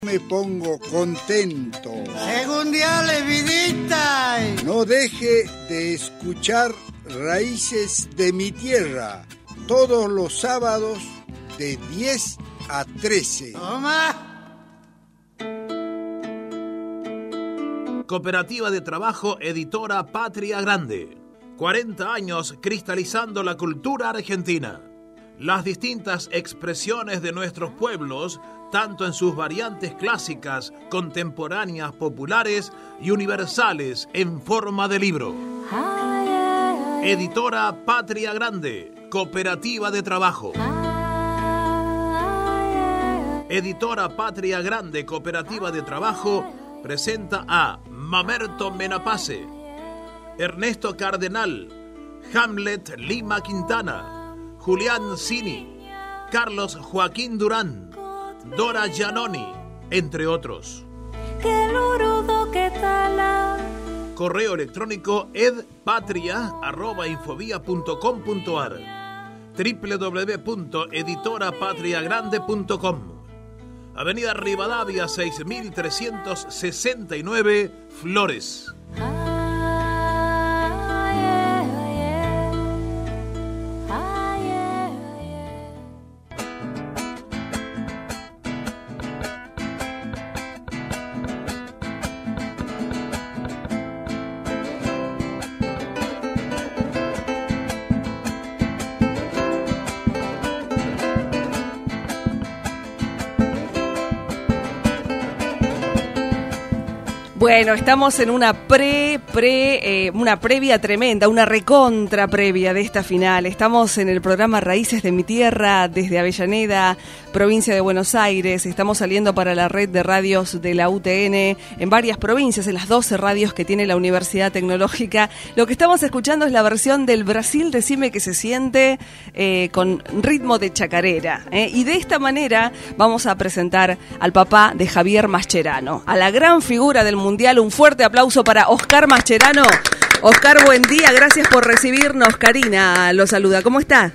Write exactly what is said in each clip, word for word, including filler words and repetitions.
Me pongo contento. Según Dios le vidita. No deje de escuchar Raíces de mi Tierra todos los sábados de diez a trece. Toma. Cooperativa de Trabajo Editora Patria Grande. cuarenta años cristalizando la cultura argentina. Las distintas expresiones de nuestros pueblos, tanto en sus variantes clásicas, contemporáneas, populares y universales en forma de libro. Editora Patria Grande, Cooperativa de Trabajo. Editora Patria Grande, Cooperativa de Trabajo, presenta a Mamerto Menapace, Ernesto Cardenal, Hamlet Lima Quintana, Julián Cini, Carlos Joaquín Durán, Dora Giannoni, entre otros. Correo electrónico edpatria arroba infovía punto com punto ar, doble u doble u doble u punto editora patria grande punto com. Avenida Rivadavia seis mil trescientos sesenta y nueve, Flores. Bueno, estamos en una pre, pre, eh, una previa tremenda, una recontra previa de esta final. Estamos en el programa Raíces de mi Tierra, desde Avellaneda, provincia de Buenos Aires. Estamos saliendo para la red de radios de la U T N en varias provincias, en las doce radios que tiene la Universidad Tecnológica. Lo que estamos escuchando es la versión del Brasil, decime que se siente, eh, con ritmo de chacarera. Eh. Y de esta manera vamos a presentar al papá de Javier Mascherano, a la gran figura del mundo. Mundial. Un fuerte aplauso para Oscar Mascherano. Oscar, buen día, gracias por recibirnos. Karina lo saluda, ¿cómo está?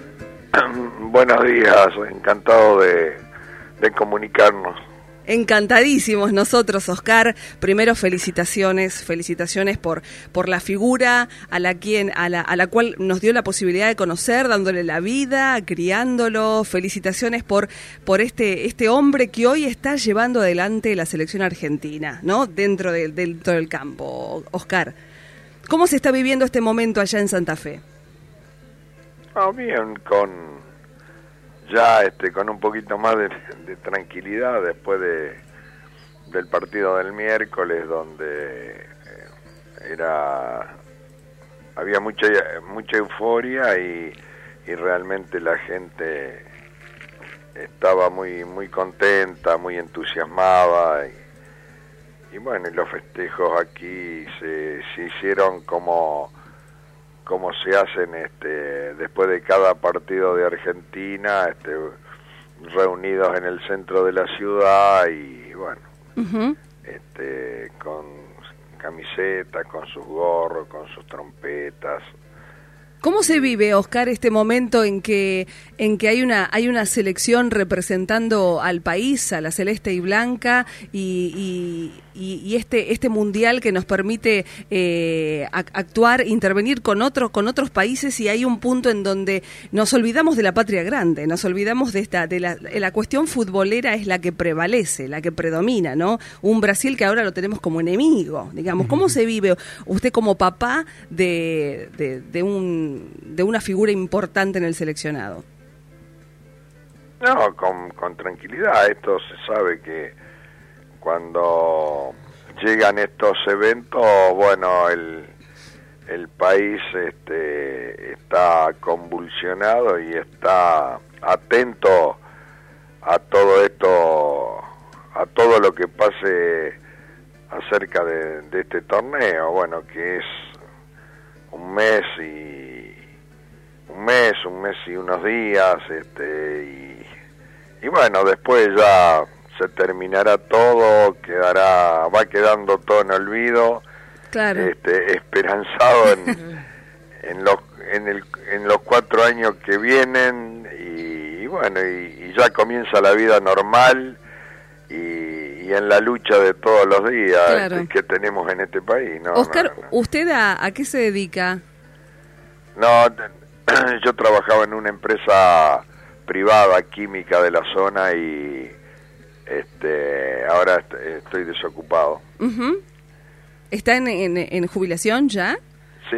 Buenos días, encantado de, de comunicarnos. Encantadísimos nosotros, Oscar. Primero, felicitaciones, felicitaciones por por la figura a la quien a la a la cual nos dio la posibilidad de conocer, dándole la vida, criándolo. Felicitaciones por por este este hombre que hoy está llevando adelante la selección argentina, ¿no? Dentro de, dentro del campo, Oscar. ¿Cómo se está viviendo este momento allá en Santa Fe? Ah, bien, con ya este con un poquito más de, de tranquilidad después de del partido del miércoles, donde eh, era había mucha mucha euforia y, y realmente la gente estaba muy muy contenta, muy entusiasmada y, y bueno, y los festejos aquí se, se hicieron como como se hacen este después de cada partido de Argentina, este reunidos en el centro de la ciudad y bueno, uh-huh. este con camisetas, con sus gorros, con sus trompetas. ¿Cómo se vive, Oscar, este momento en que en que hay una hay una selección representando al país, a la celeste y blanca, y, y, y este este mundial que nos permite eh, actuar, intervenir con otros con otros países, y hay un punto en donde nos olvidamos de la patria grande, nos olvidamos de esta de la, la cuestión futbolera es la que prevalece, la que predomina, ¿no? Un Brasil que ahora lo tenemos como enemigo, digamos. ¿Cómo se vive usted como papá de de, de un de una figura importante en el seleccionado? No, con, con tranquilidad. Esto se sabe que cuando llegan estos eventos, bueno, el, el país este, está convulsionado y está atento a todo esto, a todo lo que pase acerca de, de este torneo, bueno, que es un mes y un mes, un mes y unos días, este, y, y bueno, después ya se terminará todo, quedará, va quedando todo en olvido, claro. este, esperanzado en, en los, en el, en los cuatro años que vienen, y, y bueno, y, y ya comienza la vida normal, y, y en la lucha de todos los días Claro. este, que tenemos en este país. No, Oscar, no, no. ¿usted a, a qué se dedica? No, yo trabajaba en una empresa privada química de la zona y este ahora est estoy desocupado. Uh-huh. ¿Está en, en, en jubilación ya? Sí,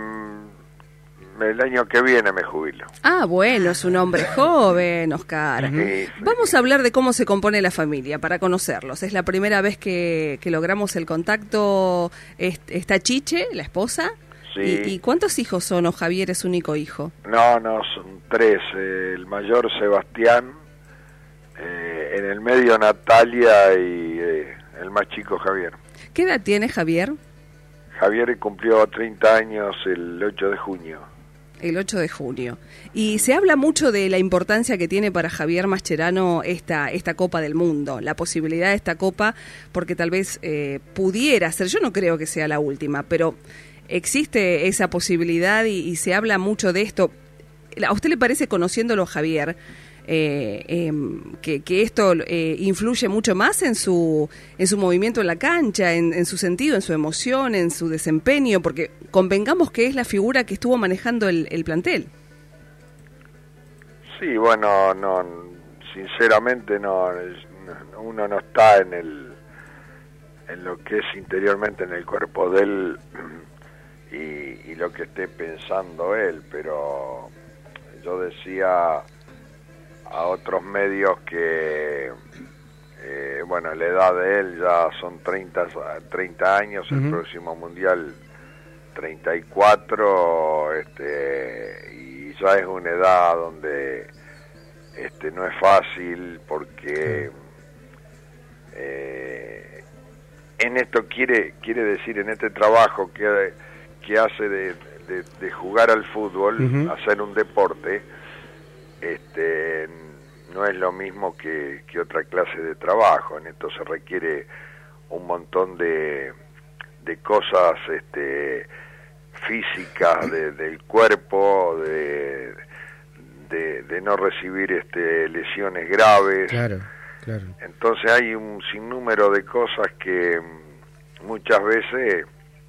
el año que viene me jubilo. Ah, bueno, es un hombre joven, Oscar. Sí, sí. Vamos a hablar de cómo se compone la familia, para conocerlos. Es la primera vez que, que logramos el contacto. ¿Está Chiche, la esposa? Sí. ¿Y, ¿Y cuántos hijos son, o Javier es único hijo? No, no, son tres. Eh, el mayor Sebastián, eh, en el medio Natalia y eh, el más chico Javier. ¿Qué edad tiene Javier? Javier cumplió treinta años el ocho de junio. El ocho de junio. Y se habla mucho de la importancia que tiene para Javier Mascherano esta, esta Copa del Mundo, la posibilidad de esta Copa, porque tal vez eh, pudiera ser, yo no creo que sea la última, pero existe esa posibilidad y, y se habla mucho de esto. ¿A usted le parece, conociéndolo a Javier, eh, eh, que, que esto eh, influye mucho más en su en su movimiento en la cancha, en, en su sentido, en su emoción, en su desempeño? Porque convengamos que es la figura que estuvo manejando el, el plantel. Sí, bueno, no, sinceramente no, uno no está en el en lo que es interiormente en el cuerpo de él y, y lo que esté pensando él, pero yo decía a otros medios que eh, bueno, la edad de él ya son treinta, treinta años, uh-huh. El próximo mundial treinta y cuatro, este, y ya es una edad donde este no es fácil porque eh, en esto quiere quiere decir en este trabajo que, que hace de, de, de jugar al fútbol, uh-huh. Hacer un deporte, este no es lo mismo que, que otra clase de trabajo. En esto se requiere un montón de, de cosas este, físicas de, del cuerpo, de, de, de no recibir este, lesiones graves. Claro, claro. Entonces hay un sinnúmero de cosas que muchas veces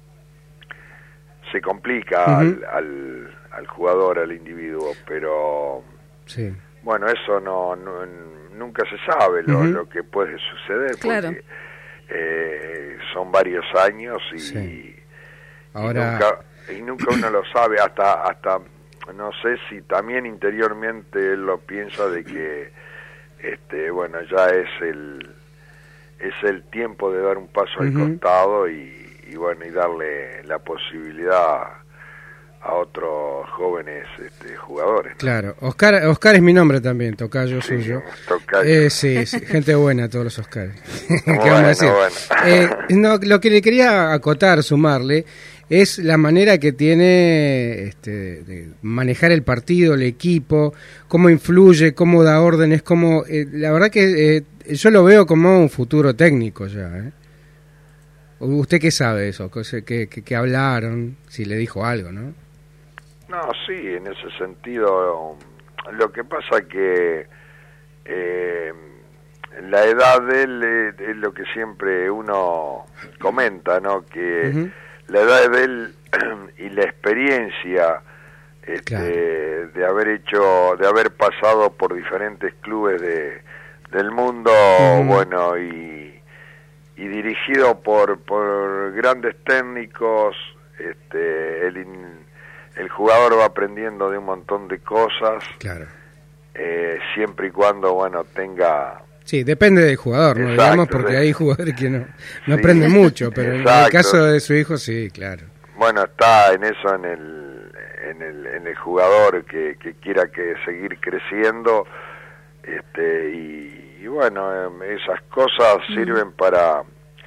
se complica uh-huh. al, al, al jugador, al individuo, pero sí. Bueno, eso no, no nunca se sabe lo, uh-huh. lo que puede suceder, claro. Porque eh, son varios años y, sí. y, Ahora... nunca, y nunca uno lo sabe, hasta hasta no sé si también interiormente él lo piensa de que este bueno ya es el es el tiempo de dar un paso uh-huh. al costado y, y bueno y darle la posibilidad a otros jóvenes este, jugadores, ¿no? Claro, Oscar Oscar es mi nombre también, tocayo sí, suyo. Tocayo. Eh, sí, sí, gente buena todos los Oscars. ¿Qué bueno, vamos a decir? Bueno. Eh, no, lo que le quería acotar, sumarle, es la manera que tiene este, de manejar el partido, el equipo, cómo influye, cómo da órdenes, cómo eh, la verdad que eh, yo lo veo como un futuro técnico ya, ¿eh? ¿Usted qué sabe de eso? ¿Qué, qué, qué hablaron? Si le dijo algo, ¿no? No, sí, en ese sentido, lo que pasa que eh, la edad de él es, es lo que siempre uno comenta, ¿no? Que uh-huh. la edad de él y la experiencia este, claro. de haber hecho, de haber pasado por diferentes clubes de, del mundo, uh-huh. bueno, y, y dirigido por, por grandes técnicos, este, el in, el jugador va aprendiendo de un montón de cosas, claro. eh, siempre y cuando, bueno, tenga... Sí, depende del jugador, ¿no? Exacto, Digamos, porque sí. hay jugadores que no, no sí. aprenden mucho, pero Exacto. en el caso de su hijo, sí, claro. Bueno, está en eso, en el en el, en el jugador que, que quiera que seguir creciendo, este y, y bueno, esas cosas mm. sirven para...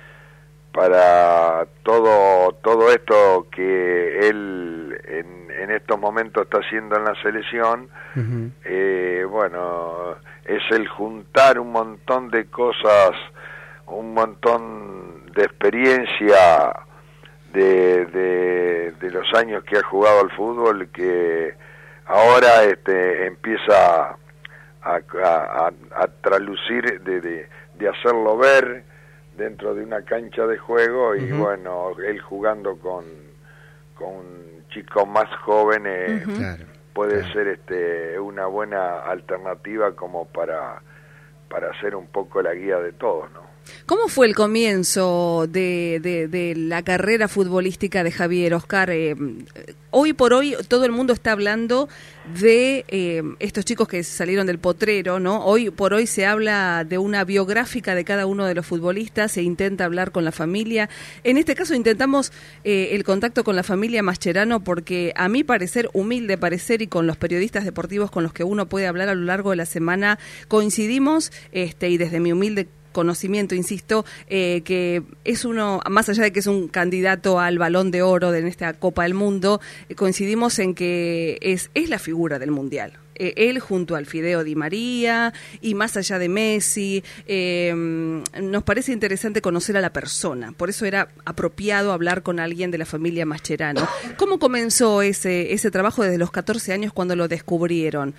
para todo todo esto que él en, en estos momentos está haciendo en la selección, uh-huh. eh, bueno, es el juntar un montón de cosas, un montón de experiencia de, de, de los años que ha jugado al fútbol, que ahora este empieza a, a, a, a tralucir de, de de hacerlo ver dentro de una cancha de juego y uh-huh. bueno, él jugando con, con chicos más jóvenes uh-huh. claro, puede claro. ser este una buena alternativa como para, para hacer un poco la guía de todos, ¿no? ¿Cómo fue el comienzo de, de, de la carrera futbolística de Javier, Oscar? Eh, hoy por hoy todo el mundo está hablando de eh, estos chicos que salieron del potrero, ¿no? Hoy por hoy se habla de una biográfica de cada uno de los futbolistas, se intenta hablar con la familia. En este caso intentamos eh, el contacto con la familia Mascherano porque a mi parecer, humilde parecer, y con los periodistas deportivos con los que uno puede hablar a lo largo de la semana, coincidimos, este, y desde mi humilde conocimiento, insisto, eh, que es uno, más allá de que es un candidato al Balón de Oro de en esta Copa del Mundo, eh, coincidimos en que es, es la figura del Mundial. Eh, él junto al Fideo Di María y más allá de Messi, eh, nos parece interesante conocer a la persona, por eso era apropiado hablar con alguien de la familia Mascherano. ¿Cómo comenzó ese, ese trabajo desde los catorce años cuando lo descubrieron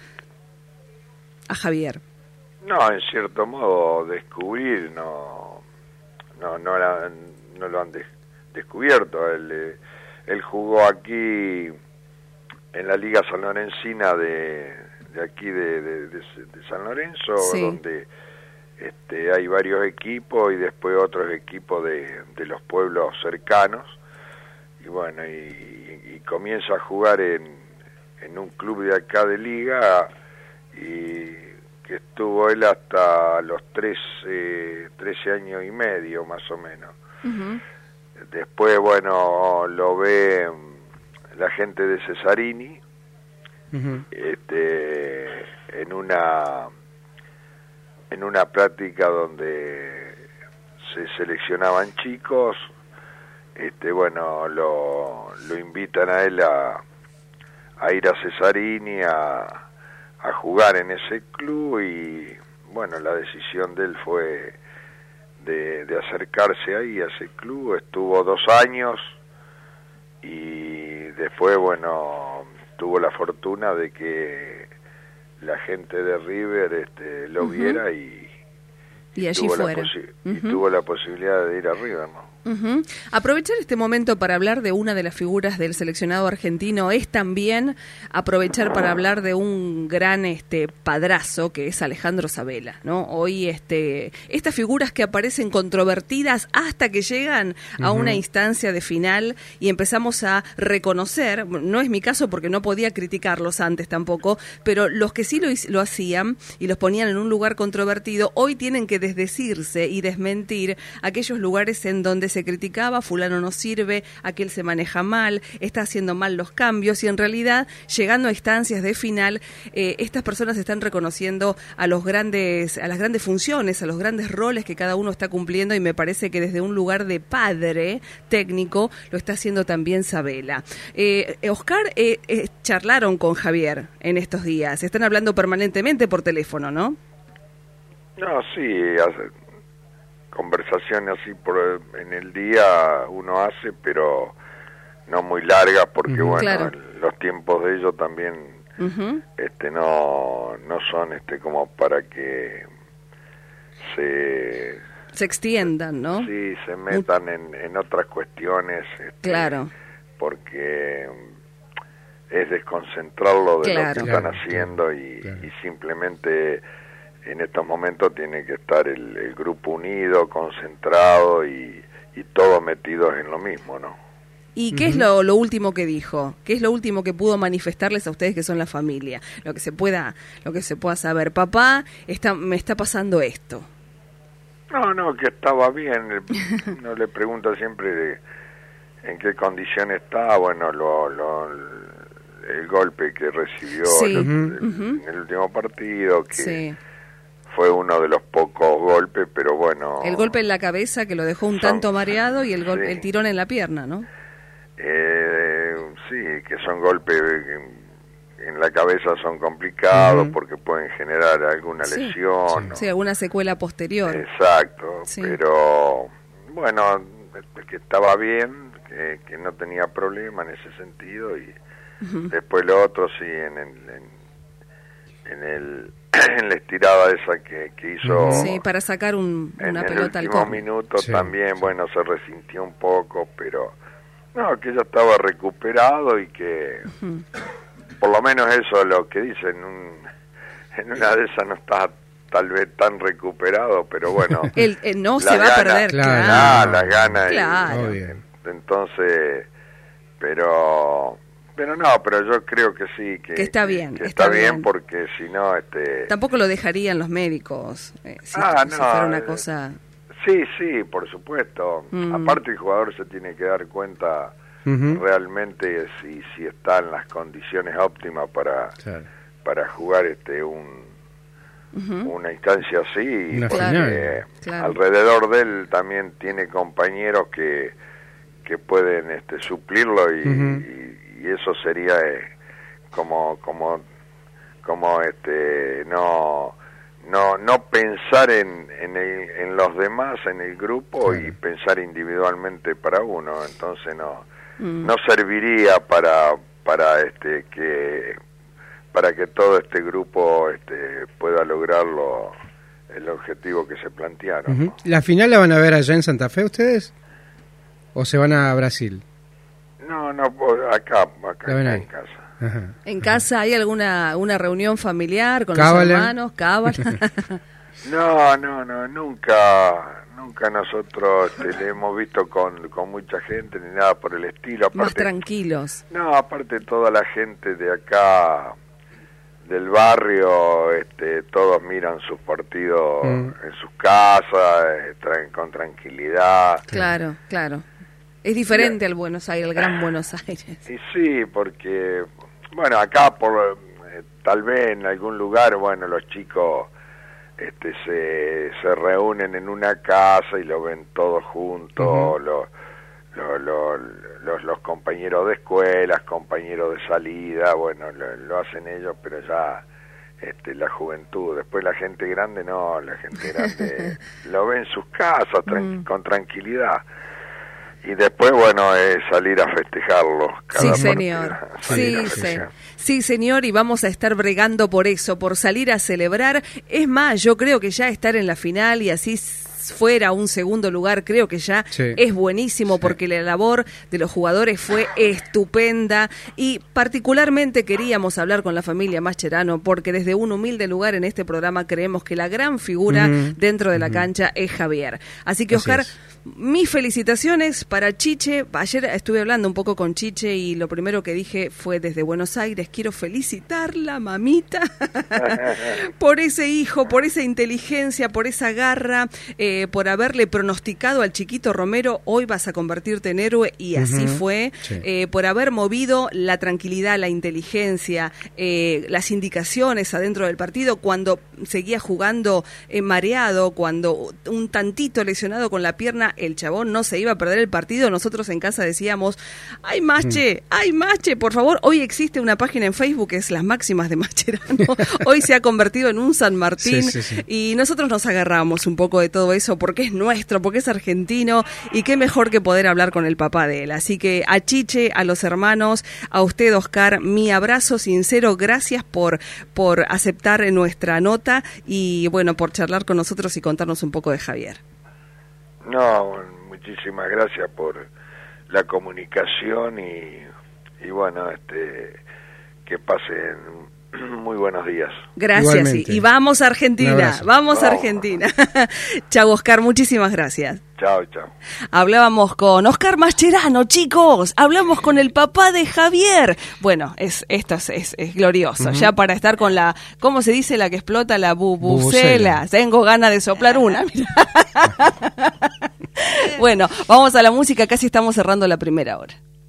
a Javier? No, en cierto modo descubrir no no no, la, no lo han de, descubierto. Él, eh, él jugó aquí en la Liga Sanlorencina de, de aquí de, de, de, de San Lorenzo, sí. donde este, hay varios equipos y después otros equipos de, de los pueblos cercanos. Y bueno, y, y comienza a jugar en, en un club de acá de Liga y que estuvo él hasta los trece, trece años y medio más o menos. Uh-huh. Después, bueno, lo ve la gente de Cesarini, uh-huh. este, en una en una práctica donde se seleccionaban chicos, este, bueno, lo, lo invitan a él a, a ir a Cesarini a a jugar en ese club y bueno, la decisión de él fue de, de acercarse ahí a ese club. Estuvo dos años y después, bueno, tuvo la fortuna de que la gente de River este, lo uh-huh. viera y, y, y allí tuvo fuera. La posi- uh-huh. y tuvo la posibilidad de ir a River, ¿no? Uh-huh. Aprovechar este momento para hablar de una de las figuras del seleccionado argentino es también aprovechar para hablar de un gran este padrazo que es Alejandro Sabela, ¿no? Hoy este estas figuras que aparecen controvertidas hasta que llegan uh-huh. a una instancia de final y empezamos a reconocer, no es mi caso porque no podía criticarlos antes tampoco, pero los que sí lo, lo hacían y los ponían en un lugar controvertido, hoy tienen que desdecirse y desmentir aquellos lugares en donde se criticaba, fulano no sirve, aquel se maneja mal, está haciendo mal los cambios, y en realidad, llegando a instancias de final, eh, estas personas están reconociendo a los grandes, a las grandes funciones, a los grandes roles que cada uno está cumpliendo, y me parece que desde un lugar de padre técnico lo está haciendo también Sabela. Eh, Oscar, eh, eh, charlaron con Javier en estos días, están hablando permanentemente por teléfono, ¿no? No, sí, hace conversaciones así por en el día uno hace, pero no muy largas porque uh-huh. bueno, claro. los tiempos de ellos también uh-huh. este no no son este como para que se se extiendan, ¿no? Sí, se metan en, en otras cuestiones, este, claro, porque es desconcentrarlo de claro. lo que están claro, haciendo claro, y, claro. y simplemente en estos momentos tiene que estar el, el grupo unido, concentrado y, y todos metidos en lo mismo, ¿no? ¿Y qué uh-huh. es lo, lo último que dijo? ¿Qué es lo último que pudo manifestarles a ustedes que son la familia? Lo que se pueda, lo que se pueda saber. Papá, está, me está pasando esto. No, no, que estaba bien. No le pregunta siempre de en qué condición está. Bueno, lo, lo, el golpe que recibió sí. el, uh-huh. en el último partido, que sí. fue uno de los pocos golpes, pero bueno... El golpe en la cabeza que lo dejó un son, tanto mareado y el gol, sí. el tirón en la pierna, ¿no? Eh, sí, que son golpes que en la cabeza son complicados uh-huh. porque pueden generar alguna sí. lesión. Sí. ¿no? sí, alguna secuela posterior. Exacto, sí. pero bueno, que estaba bien, que, que no tenía problema en ese sentido y uh-huh. después lo otro sí, en el... En, en el en la estirada esa que, que hizo sí, para sacar un, una en pelota el al último córner. minuto sí, también, sí. bueno, se resintió un poco, pero no, que ya estaba recuperado y que uh-huh. por lo menos eso es lo que dicen, un, en una de esas no está tal vez tan recuperado, pero bueno. el, el no se va a perder, claro. Claro, las ganas. Claro. Y, entonces, pero... Pero no, pero yo creo que sí, que, que está bien. Que está, está bien, bien porque si no... este Tampoco lo dejarían los médicos, eh, si, ah, si no, fuera una cosa... Sí, sí, por supuesto. Mm. Aparte el jugador se tiene que dar cuenta uh-huh. realmente si si está en las condiciones óptimas para claro. para jugar este un uh-huh. una instancia así, una porque final. Claro. alrededor de él también tiene compañeros que que pueden este suplirlo y, uh-huh. y, y eso sería eh, como como como este no no no pensar en en, el, en los demás, en el grupo, sí. y pensar individualmente para uno, entonces no mm. no serviría para para este que para que todo este grupo este pueda lograrlo, el objetivo que se plantearon. Uh-huh. ¿no? ¿La final la van a ver allá en Santa Fe ustedes? ¿O se van a Brasil? No, no, acá, acá, acá en casa. Ajá. ¿En casa hay alguna una reunión familiar con Cábala. los hermanos? Cábala. No, no, no, nunca, nunca nosotros este, le hemos visto con, con mucha gente ni nada por el estilo. Aparte, más tranquilos. No, aparte toda la gente de acá, del barrio, este, todos miran sus partidos mm. en sus casas, eh, traen con tranquilidad. Claro, claro. Es diferente al Buenos Aires, al Gran Buenos Aires. Y sí, porque, bueno, acá por eh, tal vez en algún lugar, bueno, los chicos este, se, se reúnen en una casa y lo ven todos juntos, uh-huh. los, los, los, los, los compañeros de escuelas, compañeros de salida, bueno, lo, lo hacen ellos, pero ya este, la juventud, después la gente grande no, la gente grande lo ve en sus casas tran- mm. con tranquilidad. Y después, bueno, es salir a festejarlo. Cada sí, señor. Sí, sí. sí, señor, y vamos a estar bregando por eso, por salir a celebrar. Es más, yo creo que ya estar en la final y así fuera un segundo lugar, creo que ya sí. es buenísimo, sí. porque la labor de los jugadores fue estupenda y particularmente queríamos hablar con la familia Mascherano porque desde un humilde lugar en este programa creemos que la gran figura mm-hmm. dentro de la mm-hmm. cancha es Javier. Así que, Oscar, Así mis felicitaciones para Chiche. Ayer estuve hablando un poco con Chiche y lo primero que dije fue desde Buenos Aires, quiero felicitarla, mamita, por ese hijo, por esa inteligencia, por esa garra, eh, por haberle pronosticado al chiquito Romero, hoy vas a convertirte en héroe, y así uh-huh. fue, sí. eh, por haber movido la tranquilidad, la inteligencia, eh, las indicaciones adentro del partido, cuando seguía jugando eh, mareado, cuando un tantito lesionado con la pierna, el chabón no se iba a perder el partido. Nosotros en casa decíamos, ¡ay, Mache! ¡Ay, Mache! Por favor, hoy existe una página en Facebook que es Las Máximas de Mascherano. Hoy se ha convertido en un San Martín, sí, sí, sí. y nosotros nos agarramos un poco de todo eso porque es nuestro, porque es argentino, y qué mejor que poder hablar con el papá de él. Así que a Chiche, a los hermanos, a usted, Oscar, mi abrazo sincero, gracias por, por aceptar nuestra nota y bueno, por charlar con nosotros y contarnos un poco de Javier. No, muchísimas gracias por la comunicación y, y bueno, este, que pasen muy buenos días. Gracias, sí. Y vamos a Argentina, vamos a Argentina. Chau, Oscar, muchísimas gracias. Chao, chao. Hablábamos con Oscar Mascherano, chicos, hablamos con el papá de Javier. Bueno, es esto es, es, es glorioso, uh-huh. ya para estar con la, ¿cómo se dice la que explota? La bubucela. Tengo ganas de soplar una. Bueno, vamos a la música, casi estamos cerrando la primera hora.